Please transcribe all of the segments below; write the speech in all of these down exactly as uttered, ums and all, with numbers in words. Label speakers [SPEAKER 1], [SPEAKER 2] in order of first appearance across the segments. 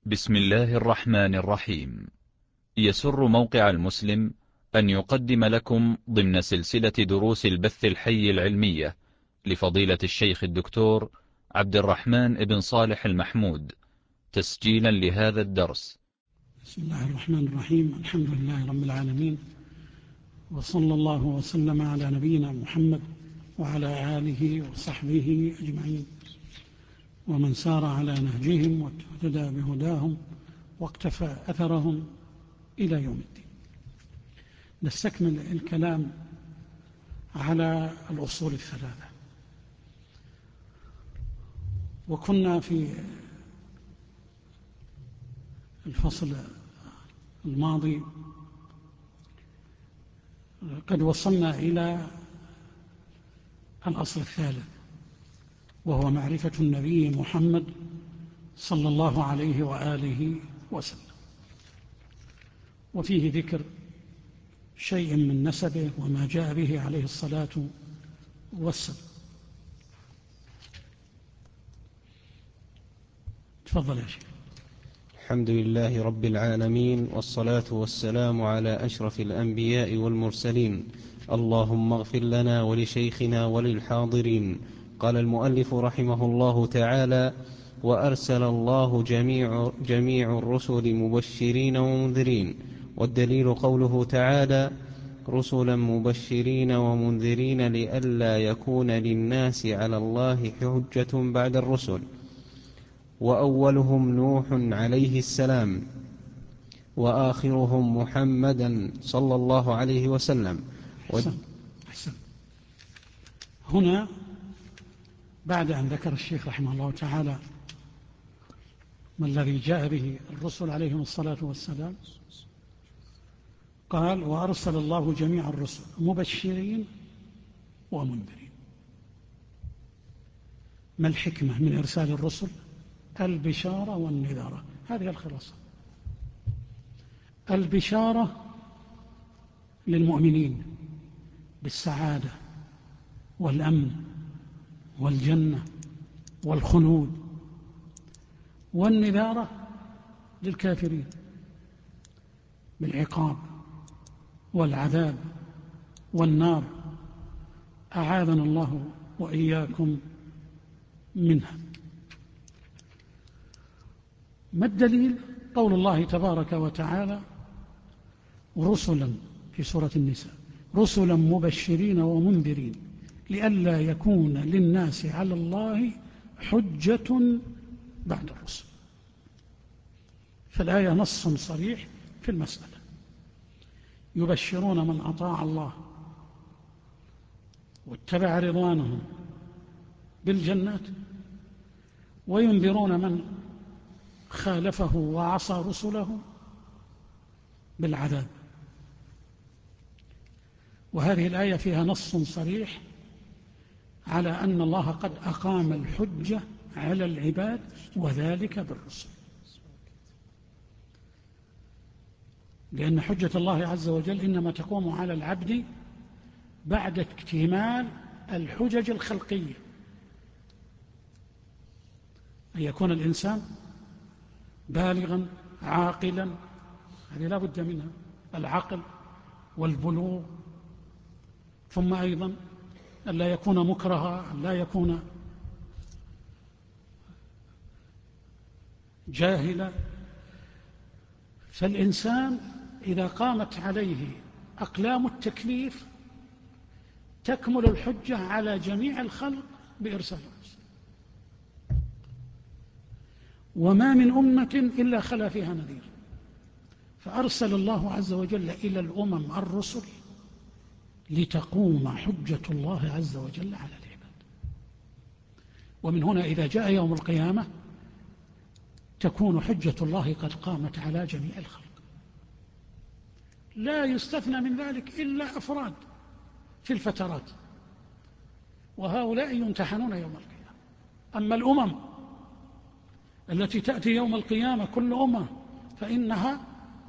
[SPEAKER 1] بسم الله الرحمن الرحيم. يسر موقع المسلم أن يقدم لكم ضمن سلسلة دروس البث الحي العلمية لفضيلة الشيخ الدكتور عبد الرحمن بن صالح المحمود تسجيلا لهذا الدرس.
[SPEAKER 2] بسم الله الرحمن الرحيم. الحمد لله رب العالمين، وصلى الله وسلم على نبينا محمد وعلى آله وصحبه أجمعين، ومن سار على نهجهم واهتدى بهداهم واقتفى أثرهم إلى يوم الدين. نستكمل الكلام على الأصول الثلاثة، وكنا في الفصل الماضي قد وصلنا إلى الأصل الثالث، وهو معرفة النبي محمد صلى الله عليه وآله وسلم، وفيه ذكر شيء من نسبه وما جاء به عليه الصلاة والسلام. تفضل يا شيخ.
[SPEAKER 3] الحمد لله رب العالمين، والصلاة والسلام على أشرف الأنبياء والمرسلين. اللهم اغفر لنا ولشيخنا وللحاضرين. قال المؤلف رحمه الله تعالى: وأرسل الله جميع, جميع الرسل مبشرين ومنذرين. والدليل قوله تعالى: رسلا مبشرين ومنذرين لئلا يكون للناس على الله حجة بعد الرسل. وأولهم نوح عليه السلام، وآخرهم محمدا صلى الله عليه وسلم.
[SPEAKER 2] أحسن. أحسن. هنا بعد أن ذكر الشيخ رحمه الله تعالى ما الذي جاء به الرسل عليهم الصلاة والسلام، قال: وأرسل الله جميع الرسل مبشرين ومنذرين. ما الحكمة من إرسال الرسل؟ البشارة والنذارة، هذه الخلاصة. البشارة للمؤمنين بالسعادة والأمن والجنة والخلود، والنذارة للكافرين بالعقاب والعذاب والنار، أعاذنا الله وإياكم منها. ما الدليل؟ قول الله تبارك وتعالى: رسلا في سورة النساء، رسلا مبشرين ومنذرين لئلا يكون للناس على الله حجة بعد الرسل. فالآية نص صريح في المسألة، يبشرون من أطاع الله واتبع رضوانهم بالجنات، وينذرون من خالفه وعصى رسله بالعذاب. وهذه الآية فيها نص صريح على أن الله قد أقام الحجة على العباد، وذلك بالرسل، لأن حجة الله عز وجل إنما تقوم على العبد بعد اكتمال الحجج الخلقية، أن يكون الإنسان بالغا عاقلا، هذه لا بد منها، العقل والبلوغ، ثم أيضا أن لا يكون مكرها، أن لا يكون جاهلا. فالإنسان إذا قامت عليه أقلام التكليف تكمل الحجة على جميع الخلق بإرسال الرسل، وما من أمة إلا خلا فيها نذير. فأرسل الله عز وجل إلى الأمم الرسل لتقوم حجة الله عز وجل على العباد. ومن هنا إذا جاء يوم القيامة تكون حجة الله قد قامت على جميع الخلق، لا يستثنى من ذلك إلا أفراد في الفترات، وهؤلاء يمتحنون يوم القيامة. أما الأمم التي تأتي يوم القيامة كل أمة فإنها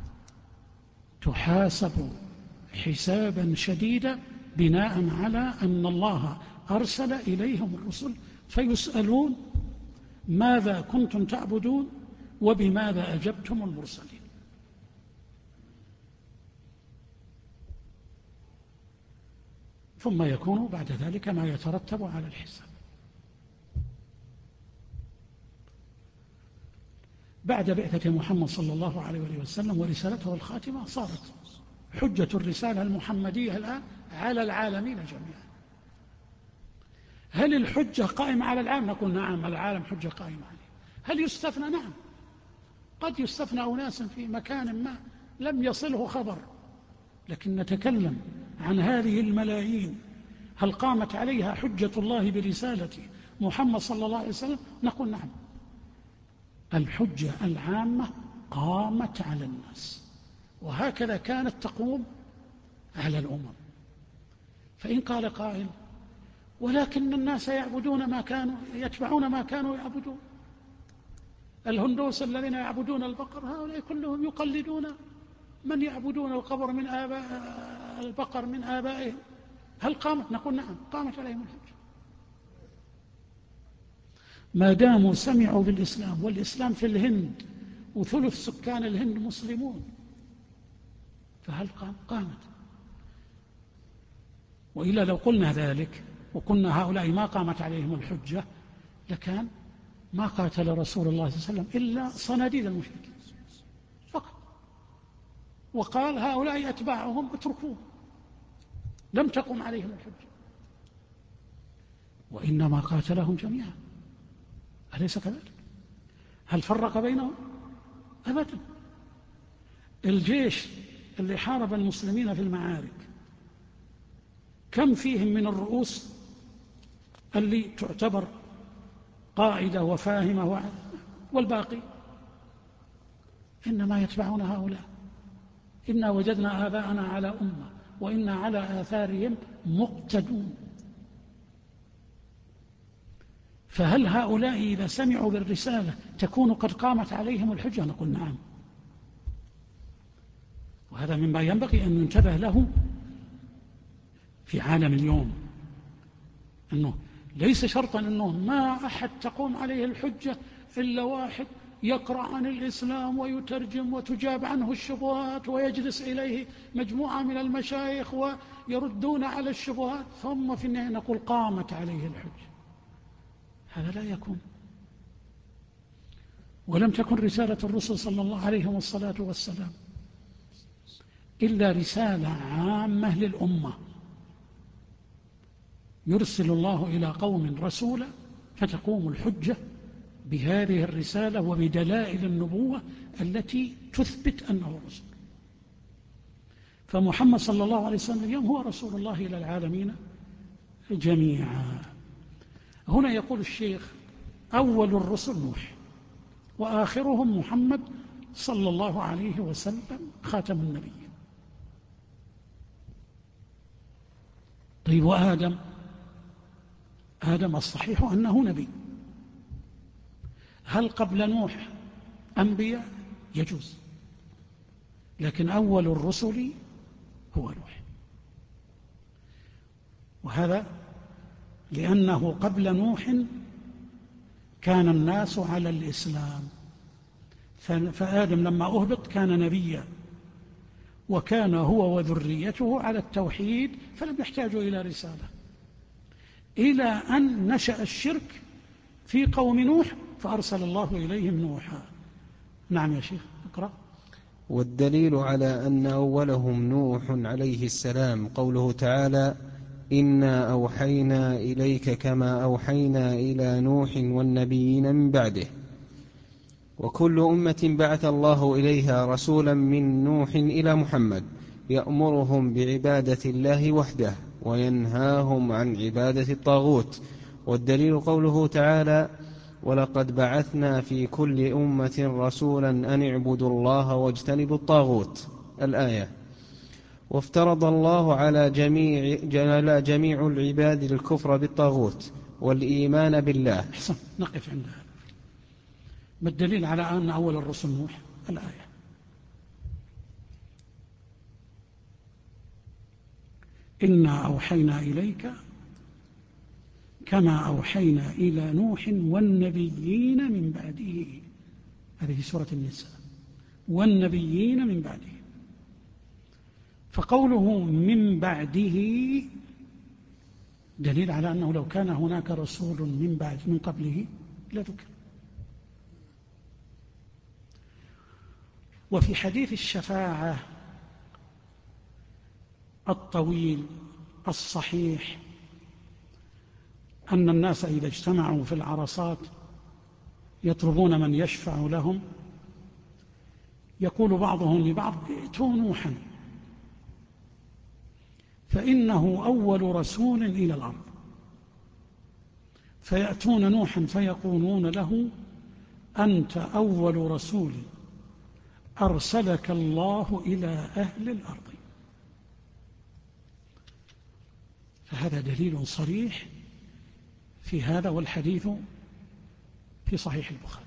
[SPEAKER 2] تحاسب حسابا شديدا بناء على أن الله أرسل إليهم الرسل، فيسألون: ماذا كنتم تعبدون وبماذا أجبتم المرسلين. ثم يكون بعد ذلك ما يترتب على الحساب. بعد بعثة محمد صلى الله عليه وسلم ورسالته الخاتمة صارت حجة الرسالة المحمدية الآن على العالمين جميعا. هل الحجة قائمة على العالم؟ نقول نعم، العالم حجة قائمة عليه. هل يستثنى؟ نعم، قد يستثنى أناس في مكان ما لم يصله خبر، لكن نتكلم عن هذه الملايين هل قامت عليها حجة الله برسالة محمد صلى الله عليه وسلم؟ نقول نعم، الحجة العامة قامت على الناس، وهكذا كانت تقوم على الأمم. فإن قال قائل ولكن الناس يعبدون ما كانوا يتبعون ما كانوا يعبدون، الهندوس الذين يعبدون البقر هؤلاء كلهم يقلدون من يعبدون القبر من آباء البقر من آبائهم، هل قامت؟ نقول نعم، قامت عليهم الحجة ما داموا سمعوا بالإسلام، والإسلام في الهند وثلث سكان الهند مسلمون، فهل قام؟ قامت. وإلا لو قلنا ذلك وقلنا هؤلاء ما قامت عليهم الحجة لكان ما قاتل رسول الله صلى الله عليه وسلم إلا صناديد المشركين فقط، وقال هؤلاء أتباعهم اتركوه، لم تقم عليهم الحجة، وإنما قاتلهم جميعا، أليس كذلك؟ هل فرق بينهم؟ أبدا. الجيش اللي حارب المسلمين في المعارك كم فيهم من الرؤوس اللي تعتبر قائدة وفاهمة، والباقي إنما يتبعون هؤلاء، إنا وجدنا آباءنا على أمة وإنا على آثارهم مقتدون. فهل هؤلاء إذا سمعوا بالرسالة تكون قد قامت عليهم الحجة؟ نقول نعم، وهذا مما ينبغي أن ننتبه له في عالم اليوم، أنه ليس شرطا أنه ما أحد تقوم عليه الحجة إلا واحد يقرأ عن الإسلام ويترجم وتجاب عنه الشبهات ويجلس إليه مجموعة من المشايخ ويردون على الشبهات ثم في النهاية نقول قامت عليه الحجة. هذا لا يكون. ولم تكن رسالة الرسل صلى الله عليه والصلاة والسلام إلا رسالة عامة للأمة، يرسل الله إلى قوم رسولا فتقوم الحجة بهذه الرسالة وبدلائل النبوة التي تثبت أنه رسول. فمحمد صلى الله عليه وسلم اليوم هو رسول الله إلى العالمين جميعا. هنا يقول الشيخ أول الرسل نوح وآخرهم محمد صلى الله عليه وسلم خاتم النبيين. طيب وآدم؟ آدم الصحيح أنه نبي. هل قبل نوح أنبياء؟ يجوز، لكن أول الرسل هو نوح، وهذا لأنه قبل نوح كان الناس على الإسلام، فآدم لما أهبط كان نبيا وكان هو وذريته على التوحيد فلم يحتاجوا إلى رسالة، إلى أن نشأ الشرك في قوم نوح فأرسل الله إليهم نوحا. نعم يا شيخ اقرأ.
[SPEAKER 3] والدليل على أن أولهم نوح عليه السلام قوله تعالى إنا أوحينا إليك كما أوحينا إلى نوح والنبيين من بعده. وكل أمة بعث الله إليها رسولا من نوح إلى محمد يأمرهم بعبادة الله وحده وينهاهم عن عبادة الطاغوت. والدليل قوله تعالى ولقد بعثنا في كل أمة رسولا أن اعبدوا الله واجتنبوا الطاغوت الآية. وافترض الله على جميع, على جميع العباد الكفر بالطاغوت والإيمان بالله.
[SPEAKER 2] أحسن، نقف عند هذا. ما الدليل على أن أول الرسل نوح؟ الآية إنا أوحينا إليك كما أوحينا إلى نوح والنبيين من بعده. هذه في سورة النساء، والنبيين من بعده. فقوله من بعده دليل على أنه لو كان هناك رسول من بعد من قبله لذكر. وفي حديث الشفاعة الطويل الصحيح أن الناس إذا اجتمعوا في العرصات يطلبون من يشفع لهم، يقول بعضهم لبعض ائتوا نوحا فإنه أول رسول إلى الأرض، فيأتون نوحا فيقولون له أنت أول رسول أرسلك الله إلى أهل الأرض. فهذا دليل صريح في هذا، والحديث في صحيح البخاري.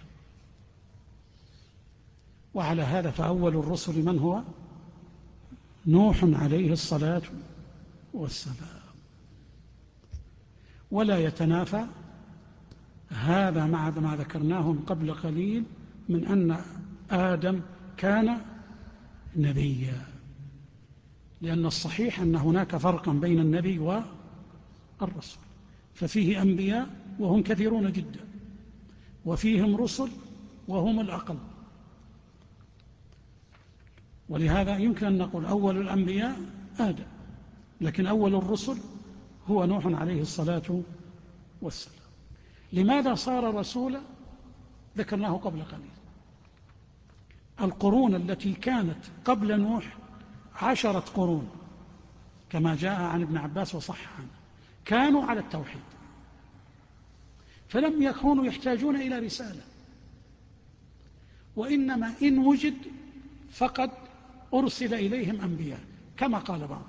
[SPEAKER 2] وعلى هذا فأول الرسل من هو؟ نوح عليه الصلاة والسلام. ولا يتنافى هذا مع ما ذكرناه قبل قليل من أن آدم كان نبيا، لأن الصحيح أن هناك فرقا بين النبي والرسول، ففيه أنبياء وهم كثيرون جدا، وفيهم رسل وهم الأقل. ولهذا يمكن أن نقول أول الأنبياء آدم، لكن أول الرسل هو نوح عليه الصلاة والسلام. لماذا صار رسولا؟ ذكرناه قبل قليل. القرون التي كانت قبل نوح عشرة قرون كما جاء عن ابن عباس وصح عنه، كانوا على التوحيد، فلم يكونوا يحتاجون إلى رسالة، وإنما إن وجد فقد أرسل إليهم أنبياء كما قال بعضهم.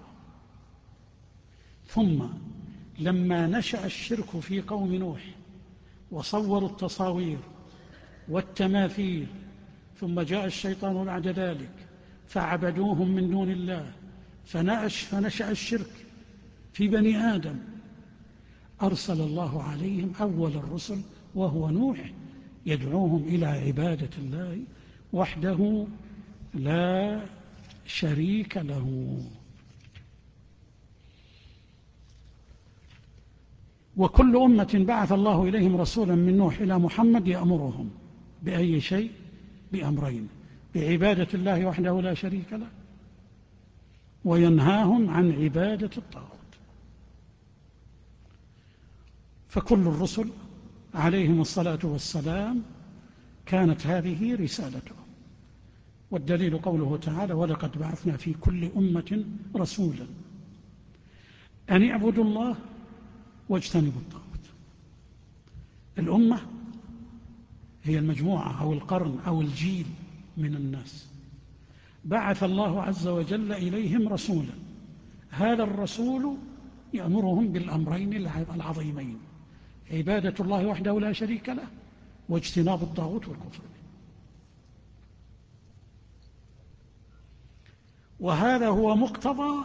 [SPEAKER 2] ثم لما نشأ الشرك في قوم نوح وصوروا التصاوير والتماثيل، ثم جاء الشيطان بعد ذلك فعبدوهم من دون الله، فنشأ الشرك في بني آدم، أرسل الله عليهم أول الرسل وهو نوح يدعوهم إلى عبادة الله وحده لا شريك له. وكل أمة بعث الله إليهم رسولا من نوح إلى محمد يأمرهم بأي شيء؟ بأمرين: بعبادة الله وحده لا شريك له، وينهاهم عن عبادة الطاغوت. فكل الرسل عليهم الصلاة والسلام كانت هذه رسالتهم. والدليل قوله تعالى: ولقد بعثنا في كل أمة رسولا أن اعبدوا الله واجتنبوا الطاغوت. الأمة هي المجموعة أو القرن أو الجيل من الناس، بعث الله عز وجل إليهم رسولا، هذا الرسول يأمرهم بالأمرين العظيمين: عبادة الله وحده لا شريك له، واجتناب الطاغوت والكفر. وهذا هو مقتضى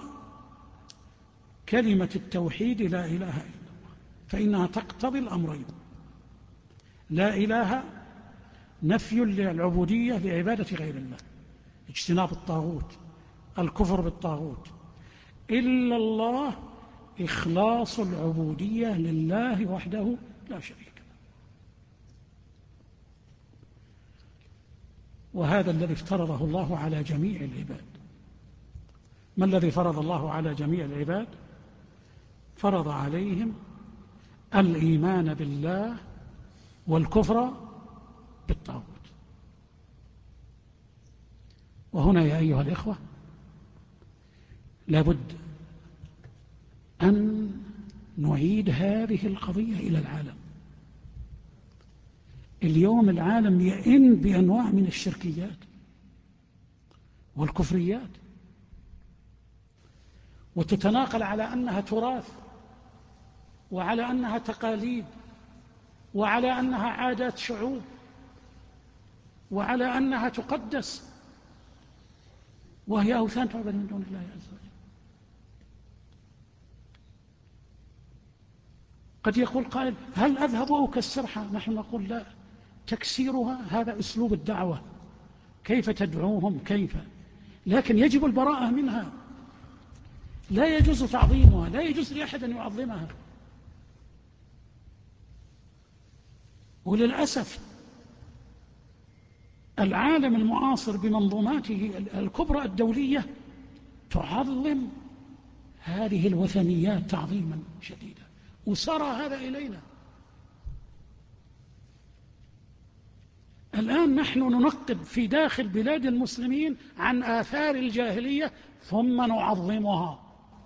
[SPEAKER 2] كلمة التوحيد لا إله إلا الله، فإنها تقتضي الأمرين: لا إله نفي للعبودية لعبادة غير الله، اجتناب الطاغوت الكفر بالطاغوت، إلا الله إخلاص العبودية لله وحده لا شريك له. وهذا الذي افترضه الله على جميع العباد. ما الذي فرض الله على جميع العباد؟ فرض عليهم الإيمان بالله والكفر بالطاغوت. وهنا يا أيها الإخوة لابد أن نعيد هذه القضية إلى العالم. اليوم العالم يئن بأنواع من الشركيات والكفريات، وتتناقل على أنها تراث، وعلى أنها تقاليد، وعلى أنها عادات شعوب، وعلى أنها تقدس، وهي أوثان تعبد من دون الله عز وجل. قد يقول قائل: هل أذهب وأكسرها؟ نحن نقول لا، تكسيرها هذا أسلوب الدعوة، كيف تدعوهم كيف، لكن يجب البراءة منها، لا يجوز تعظيمها، لا يجوز لأحد أن يعظمها. وللأسف العالم المعاصر بمنظوماته الكبرى الدولية تعظم هذه الوثنيات تعظيما شديدا، وسرى هذا إلينا. الآن نحن ننقب في داخل بلاد المسلمين عن آثار الجاهلية ثم نعظمها.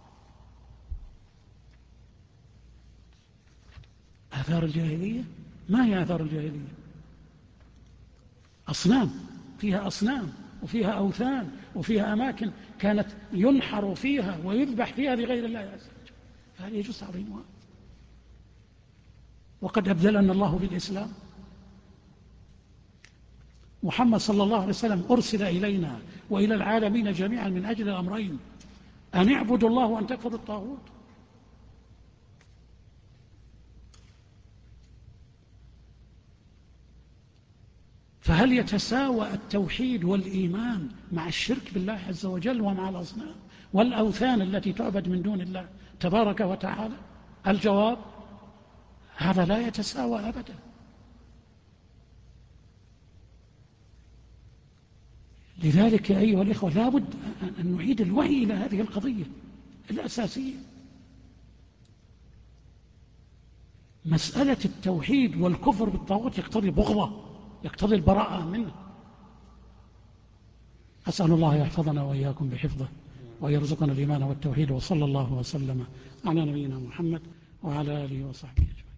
[SPEAKER 2] آثار الجاهلية؟ ما هي آثار الجاهلية؟ أصنام، فيها أصنام وفيها أوثان وفيها أماكن كانت ينحر فيها ويذبح فيها لغير الله عز وجل، فهل يجوز تعظيمها؟ وقد أبدلنا الله بالإسلام. محمد صلى الله عليه وسلم أرسل إلينا وإلى العالمين جميعا من أجل الأمرين: أن اعبدوا الله وأن تكفروا الطاغوت. فهل يتساوى التوحيد والإيمان مع الشرك بالله عز وجل ومع الأصنام والأوثان التي تعبد من دون الله تبارك وتعالى؟ الجواب: هذا لا يتساوى أبدا. لذلك أيها الإخوة لا بد أن نعيد الوعي إلى هذه القضية الأساسية. مسألة التوحيد والكفر بالطاغوت يقتضي بغضة، يقتضي البراءة منه. أسأل الله يحفظنا وإياكم بحفظه ويرزقنا الإيمان والتوحيد، وصلى الله وسلم على نبينا محمد وعلى آله وصحبه أجمعين.